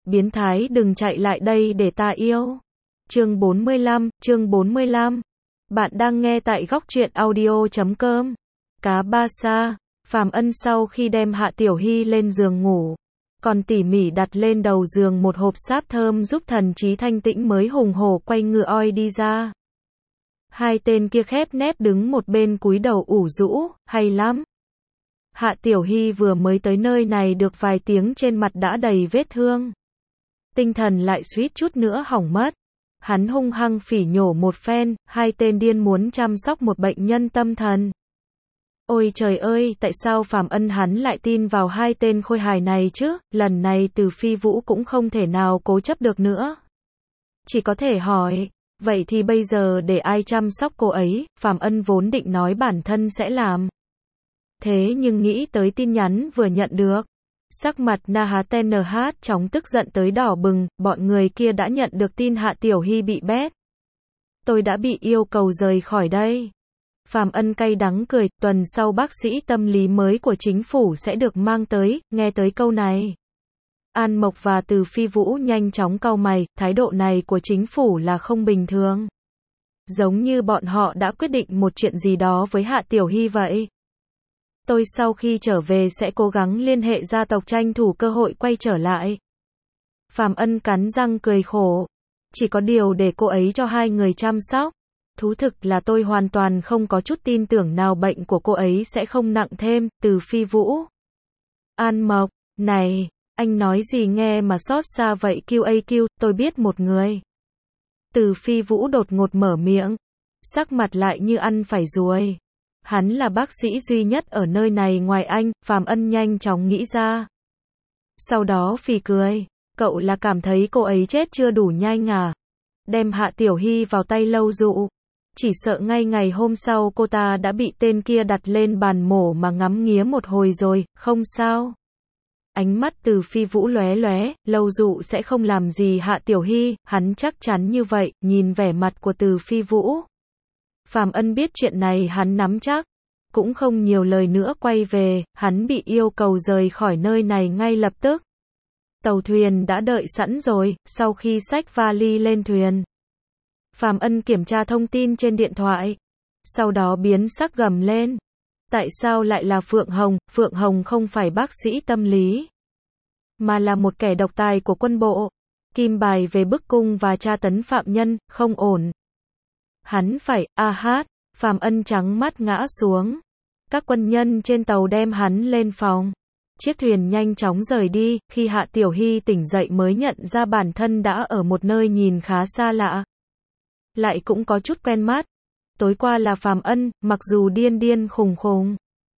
biến thái đừng chạy lại đây để ta yêu. Chương 45. Bạn đang nghe tại góc truyện audio.com. Cá ba sa. Phàm Ân sau khi đem Hạ Tiểu Hy lên giường ngủ, còn tỉ mỉ đặt lên đầu giường một hộp sáp thơm giúp thần trí thanh tĩnh mới hùng hổ quay ngựa oi đi ra. Hai tên kia khép nép đứng một bên cúi đầu ủ rũ, hay lắm. Hạ Tiểu Hy vừa mới tới nơi này được vài tiếng trên mặt đã đầy vết thương. Tinh thần lại suýt chút nữa hỏng mất. Hắn hung hăng phỉ nhổ một phen, hai tên điên muốn chăm sóc một bệnh nhân tâm thần. Ôi trời ơi, tại sao Phàm Ân hắn lại tin vào hai tên khôi hài này chứ? Lần này Từ Phi Vũ cũng không thể nào cố chấp được nữa. Chỉ có thể hỏi, vậy thì bây giờ để ai chăm sóc cô ấy? Phàm Ân vốn định nói bản thân sẽ làm. Thế nhưng nghĩ tới tin nhắn vừa nhận được. Sắc mặt NHTNH chóng tức giận tới đỏ bừng, bọn người kia đã nhận được tin Hạ Tiểu Hy bị bét. Tôi đã bị yêu cầu rời khỏi đây. Phàm Ân cay đắng cười, tuần sau bác sĩ tâm lý mới của chính phủ sẽ được mang tới, nghe tới câu này. An Mộc và Từ Phi Vũ nhanh chóng cau mày, thái độ này của chính phủ là không bình thường. Giống như bọn họ đã quyết định một chuyện gì đó với Hạ Tiểu Hy vậy. Tôi sau khi trở về sẽ cố gắng liên hệ gia tộc tranh thủ cơ hội quay trở lại. Phàm Ân cắn răng cười khổ. Chỉ có điều để cô ấy cho hai người chăm sóc. Thú thực là tôi hoàn toàn không có chút tin tưởng nào bệnh của cô ấy sẽ không nặng thêm. Từ Phi Vũ. An Mộc, này, anh nói gì nghe mà xót xa vậy QAQ, tôi biết một người. Từ Phi Vũ đột ngột mở miệng. Sắc mặt lại như ăn phải ruồi. Hắn là bác sĩ duy nhất ở nơi này ngoài anh, Phàm Ân nhanh chóng nghĩ ra. Sau đó phì cười, cậu là cảm thấy cô ấy chết chưa đủ nhanh à? Đem Hạ Tiểu Hy vào tay Lâu Dụ. Chỉ sợ ngay ngày hôm sau cô ta đã bị tên kia đặt lên bàn mổ mà ngắm nghía một hồi rồi, không sao. Ánh mắt Từ Phi Vũ lóe lóe, Lâu Dụ sẽ không làm gì Hạ Tiểu Hy, hắn chắc chắn như vậy, nhìn vẻ mặt của Từ Phi Vũ. Phàm Ân biết chuyện này hắn nắm chắc, cũng không nhiều lời nữa quay về, hắn bị yêu cầu rời khỏi nơi này ngay lập tức. Tàu thuyền đã đợi sẵn rồi, sau khi xách vali lên thuyền. Phàm Ân kiểm tra thông tin trên điện thoại, sau đó biến sắc gầm lên. Tại sao lại là Phượng Hồng? Phượng Hồng không phải bác sĩ tâm lý, mà là một kẻ độc tài của quân bộ. Kim bài về bức cung và tra tấn phạm nhân, không ổn. Hắn phải, Phàm Ân trắng mắt ngã xuống. Các quân nhân trên tàu đem hắn lên phòng. Chiếc thuyền nhanh chóng rời đi, khi Hạ Tiểu Hy tỉnh dậy mới nhận ra bản thân đã ở một nơi nhìn khá xa lạ. Lại cũng có chút quen mắt. Tối qua là Phàm Ân, mặc dù điên điên khùng khùng.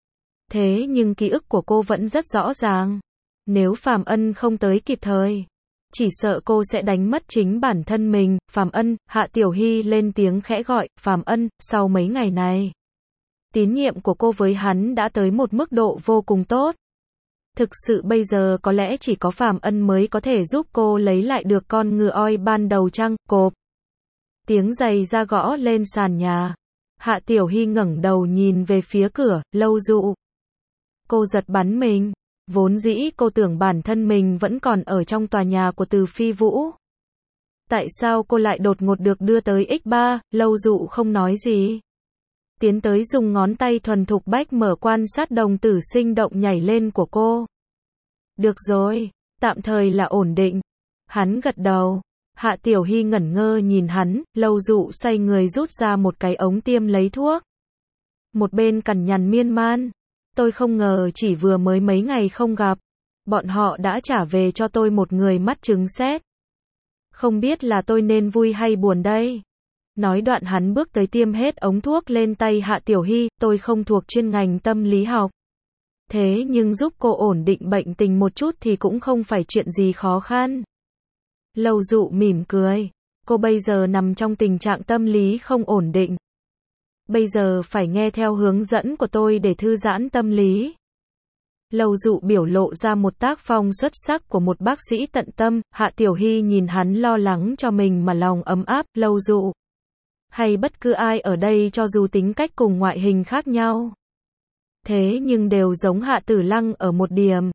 Thế nhưng ký ức của cô vẫn rất rõ ràng. Nếu Phàm Ân không tới kịp thời, chỉ sợ cô sẽ đánh mất chính bản thân mình. Phàm Ân, Hạ Tiểu Hy lên tiếng khẽ gọi, Phàm Ân, sau mấy ngày này, tín nhiệm của cô với hắn đã tới một mức độ vô cùng tốt. Thực sự bây giờ có lẽ chỉ có Phàm Ân mới có thể giúp cô lấy lại được con ngựa oi ban đầu chăng? Cộp. Tiếng giày da gõ lên sàn nhà. Hạ Tiểu Hy ngẩng đầu nhìn về phía cửa, Lâu Dụ. Cô giật bắn mình. Vốn dĩ cô tưởng bản thân mình vẫn còn ở trong tòa nhà của Từ Phi Vũ. Tại sao cô lại đột ngột được đưa tới X3, Lâu Dụ không nói gì. Tiến tới dùng ngón tay thuần thục bách mở quan sát đồng tử sinh động nhảy lên của cô. Được rồi, tạm thời là ổn định. Hắn gật đầu. Hạ Tiểu Hy ngẩn ngơ nhìn hắn, Lâu Dụ xoay người rút ra một cái ống tiêm lấy thuốc. Một bên cằn nhằn miên man. Tôi không ngờ chỉ vừa mới mấy ngày không gặp, bọn họ đã trả về cho tôi một người mắt trứng sét. Không biết là tôi nên vui hay buồn đây. Nói đoạn hắn bước tới tiêm hết ống thuốc lên tay Hạ Tiểu Hy, tôi không thuộc chuyên ngành tâm lý học. Thế nhưng giúp cô ổn định bệnh tình một chút thì cũng không phải chuyện gì khó khăn. Lâu Dụ mỉm cười, cô bây giờ nằm trong tình trạng tâm lý không ổn định. Bây giờ phải nghe theo hướng dẫn của tôi để thư giãn tâm lý. Lâu Dụ biểu lộ ra một tác phong xuất sắc của một bác sĩ tận tâm. Hạ Tiểu Hy nhìn hắn lo lắng cho mình mà lòng ấm áp. Lâu Dụ, hay bất cứ ai ở đây cho dù tính cách cùng ngoại hình khác nhau, thế nhưng đều giống Hạ Tử Lăng ở một điểm.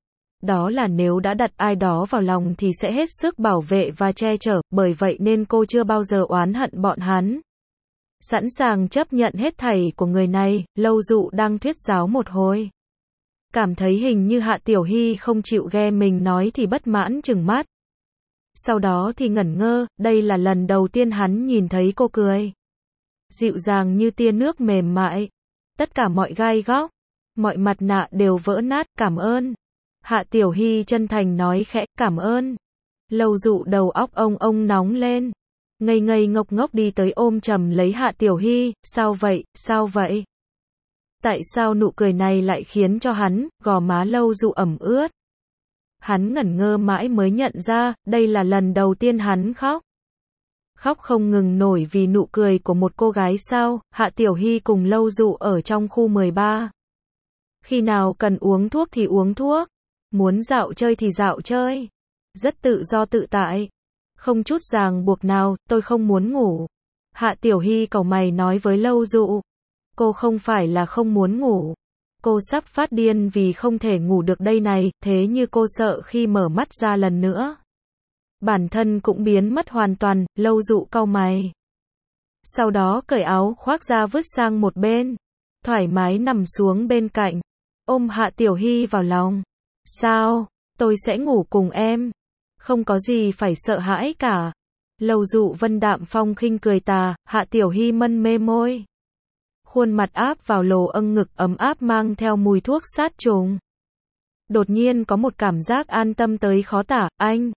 đó là nếu đã đặt ai đó vào lòng thì sẽ hết sức bảo vệ và che chở, bởi vậy nên cô chưa bao giờ oán hận bọn hắn. Sẵn sàng chấp nhận hết thảy của người này, Lâu Dụ đang thuyết giáo một hồi. Cảm thấy hình như Hạ Tiểu Hy không chịu nghe mình nói thì bất mãn trừng mắt. Sau đó thì ngẩn ngơ, đây là lần đầu tiên hắn nhìn thấy cô cười. Dịu dàng như tia nước mềm mại. Tất cả mọi gai góc, mọi mặt nạ đều vỡ nát, cảm ơn. Hạ Tiểu Hy chân thành nói khẽ, cảm ơn. Lâu Dụ đầu óc ông nóng lên. Ngây ngây ngốc ngốc đi tới ôm chầm lấy Hạ Tiểu Hy, sao vậy, sao vậy? Tại sao nụ cười này lại khiến cho hắn, gò má Lâu Dụ ẩm ướt? Hắn ngẩn ngơ mãi mới nhận ra, đây là lần đầu tiên hắn khóc. Khóc không ngừng nổi vì nụ cười của một cô gái sao? Hạ Tiểu Hy cùng Lâu Dụ ở trong khu 13. Khi nào cần uống thuốc thì uống thuốc, muốn dạo chơi thì dạo chơi. Rất tự do tự tại. Không chút ràng buộc nào, tôi không muốn ngủ. Hạ Tiểu Hy cau mày nói với Lâu Dụ. Cô không phải là không muốn ngủ. Cô sắp phát điên vì không thể ngủ được đây này, thế như cô sợ khi mở mắt ra lần nữa. Bản thân cũng biến mất hoàn toàn, Lâu Dụ cau mày. Sau đó cởi áo khoác ra vứt sang một bên. Thoải mái nằm xuống bên cạnh. Ôm Hạ Tiểu Hy vào lòng. Sao? Tôi sẽ ngủ cùng em. Không có gì phải sợ hãi cả. Lâu Dụ vân đạm phong khinh cười tà, Hạ Tiểu Hy mân mê môi. Khuôn mặt áp vào lồ ngực ấm áp mang theo mùi thuốc sát trùng. Đột nhiên có một cảm giác an tâm tới khó tả, anh.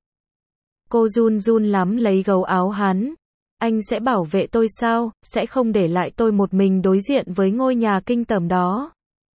Cô run run lắm lấy gấu áo hắn. Anh sẽ bảo vệ tôi sao, sẽ không để lại tôi một mình đối diện với ngôi nhà kinh tởm đó.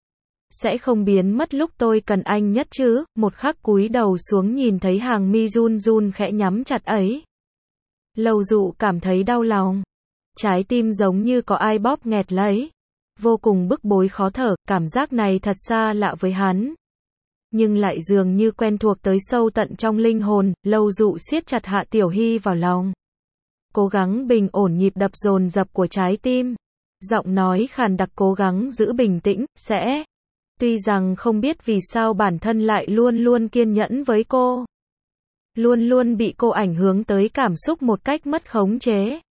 Sẽ không biến mất lúc tôi cần anh nhất chứ? Một khắc cúi đầu xuống nhìn thấy hàng mi run run khẽ nhắm chặt ấy. Lâu Dụ cảm thấy đau lòng. Trái tim giống như có ai bóp nghẹt lấy. Vô cùng bức bối khó thở, cảm giác này thật xa lạ với hắn. Nhưng lại dường như quen thuộc tới sâu tận trong linh hồn, Lâu Dụ siết chặt Hạ Tiểu Hy vào lòng. Cố gắng bình ổn nhịp đập dồn dập của trái tim. Giọng nói khàn đặc cố gắng giữ bình tĩnh, sẽ. Tuy rằng không biết vì sao bản thân lại luôn luôn kiên nhẫn với cô. Luôn luôn bị cô ảnh hưởng tới cảm xúc một cách mất khống chế.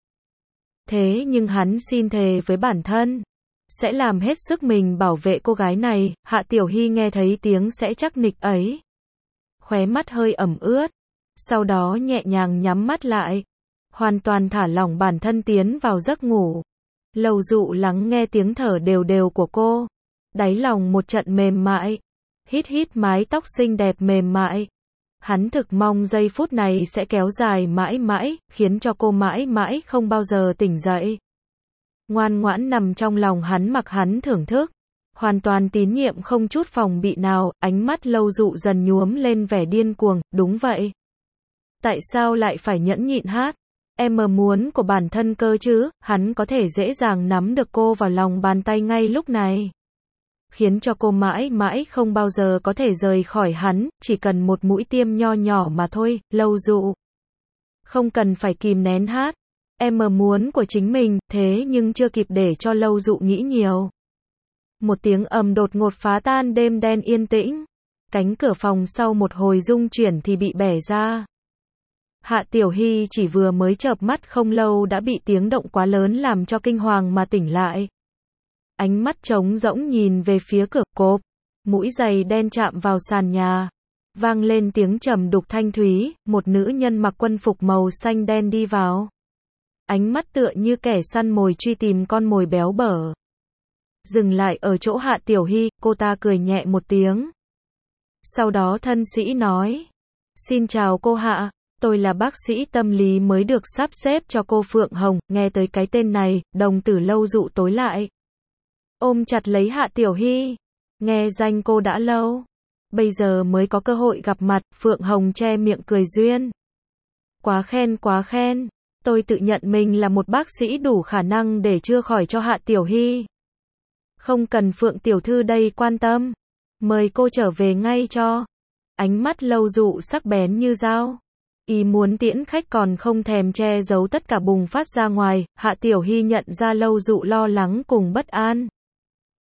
Thế nhưng hắn xin thề với bản thân. Sẽ làm hết sức mình bảo vệ cô gái này. Hạ Tiểu Hy nghe thấy tiếng sẽ chắc nịch ấy. Khóe mắt hơi ẩm ướt. Sau đó nhẹ nhàng nhắm mắt lại. Hoàn toàn thả lỏng bản thân tiến vào giấc ngủ. Lâu Dụ lắng nghe tiếng thở đều đều của cô. Đáy lòng một trận mềm mại. Hít hít mái tóc xinh đẹp mềm mại. Hắn thực mong giây phút này sẽ kéo dài mãi mãi, khiến cho cô mãi mãi không bao giờ tỉnh dậy. Ngoan ngoãn nằm trong lòng hắn mặc hắn thưởng thức. Hoàn toàn tín nhiệm không chút phòng bị nào, ánh mắt Lâu Dụ dần nhuốm lên vẻ điên cuồng, đúng vậy. Tại sao lại phải nhẫn nhịn hát? Em muốn của bản thân cơ chứ, hắn có thể dễ dàng nắm được cô vào lòng bàn tay ngay lúc này. Khiến cho cô mãi mãi không bao giờ có thể rời khỏi hắn, chỉ cần một mũi tiêm nho nhỏ mà thôi, Lâu Dụ. Không cần phải kìm nén hát. Em muốn của chính mình, thế nhưng chưa kịp để cho Lâu Dụ nghĩ nhiều. Một tiếng ầm đột ngột phá tan đêm đen yên tĩnh. Cánh cửa phòng sau một hồi rung chuyển thì bị bẻ ra. Hạ Tiểu Hy chỉ vừa mới chợp mắt không lâu đã bị tiếng động quá lớn làm cho kinh hoàng mà tỉnh lại. Ánh mắt trống rỗng nhìn về phía cửa, cộp. Mũi giày đen chạm vào sàn nhà. Vang lên tiếng trầm đục thanh thúy, một nữ nhân mặc quân phục màu xanh đen đi vào. Ánh mắt tựa như kẻ săn mồi truy tìm con mồi béo bở. Dừng lại ở chỗ Hạ Tiểu Hy, cô ta cười nhẹ một tiếng. Sau đó thân sĩ nói. Xin chào cô Hạ, tôi là bác sĩ tâm lý mới được sắp xếp cho cô Phượng Hồng. Nghe tới cái tên này, đồng tử Lâu Dụ tối lại. Ôm chặt lấy Hạ Tiểu Hy. Nghe danh cô đã lâu. Bây giờ mới có cơ hội gặp mặt, Phượng Hồng che miệng cười duyên. Quá khen quá khen. Tôi tự nhận mình là một bác sĩ đủ khả năng để chữa khỏi cho Hạ Tiểu Hy. Không cần Phượng tiểu thư đây quan tâm. Mời cô trở về ngay cho. Ánh mắt Lâu Dụ sắc bén như dao. Y muốn tiễn khách còn không thèm che giấu tất cả bùng phát ra ngoài. Hạ Tiểu Hy nhận ra Lâu Dụ lo lắng cùng bất an.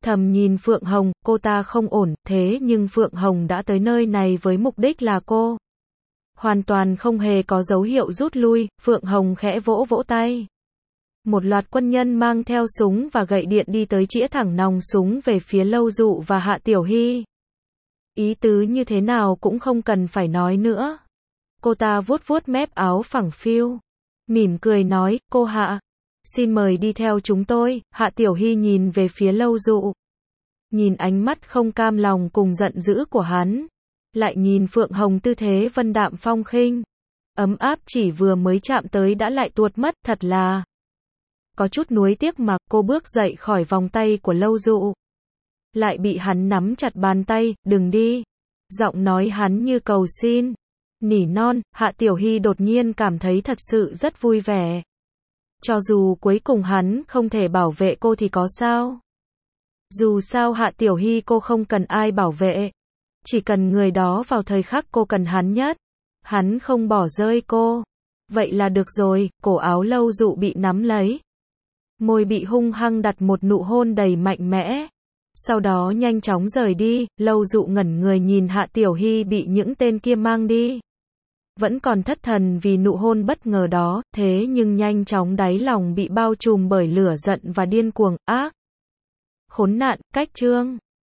thầm nhìn Phượng Hồng, cô ta không ổn, thế nhưng Phượng Hồng đã tới nơi này với mục đích là cô. Hoàn toàn không hề có dấu hiệu rút lui, Phượng Hồng khẽ vỗ vỗ tay. Một loạt quân nhân mang theo súng và gậy điện đi tới chĩa thẳng nòng súng về phía Lâu Dụ và Hạ Tiểu Hy. Ý tứ như thế nào cũng không cần phải nói nữa. Cô ta vuốt vuốt mép áo phẳng phiu, mỉm cười nói, cô Hạ, xin mời đi theo chúng tôi. Hạ Tiểu Hy nhìn về phía Lâu Dụ. Nhìn ánh mắt không cam lòng cùng giận dữ của hắn. Lại nhìn Phượng Hồng tư thế vân đạm phong khinh. Ấm áp chỉ vừa mới chạm tới đã lại tuột mất, thật là có chút nuối tiếc mà. Cô bước dậy khỏi vòng tay của Lâu Dụ. Lại bị hắn nắm chặt bàn tay, đừng đi. Giọng nói hắn như cầu xin, nỉ non. Hạ Tiểu Hy đột nhiên cảm thấy thật sự rất vui vẻ. Cho dù cuối cùng hắn không thể bảo vệ cô thì có sao? Dù sao Hạ Tiểu Hy cô không cần ai bảo vệ. Chỉ cần người đó vào thời khắc cô cần hắn nhất. Hắn không bỏ rơi cô. Vậy là được rồi. Cổ áo Lâu Dụ bị nắm lấy. Môi bị hung hăng đặt một nụ hôn đầy mạnh mẽ. Sau đó nhanh chóng rời đi. Lâu Dụ ngẩn người nhìn Hạ Tiểu Hy bị những tên kia mang đi. Vẫn còn thất thần vì nụ hôn bất ngờ đó, thế nhưng nhanh chóng đáy lòng bị bao trùm bởi lửa giận và điên cuồng, ác. Khốn nạn, cách chương.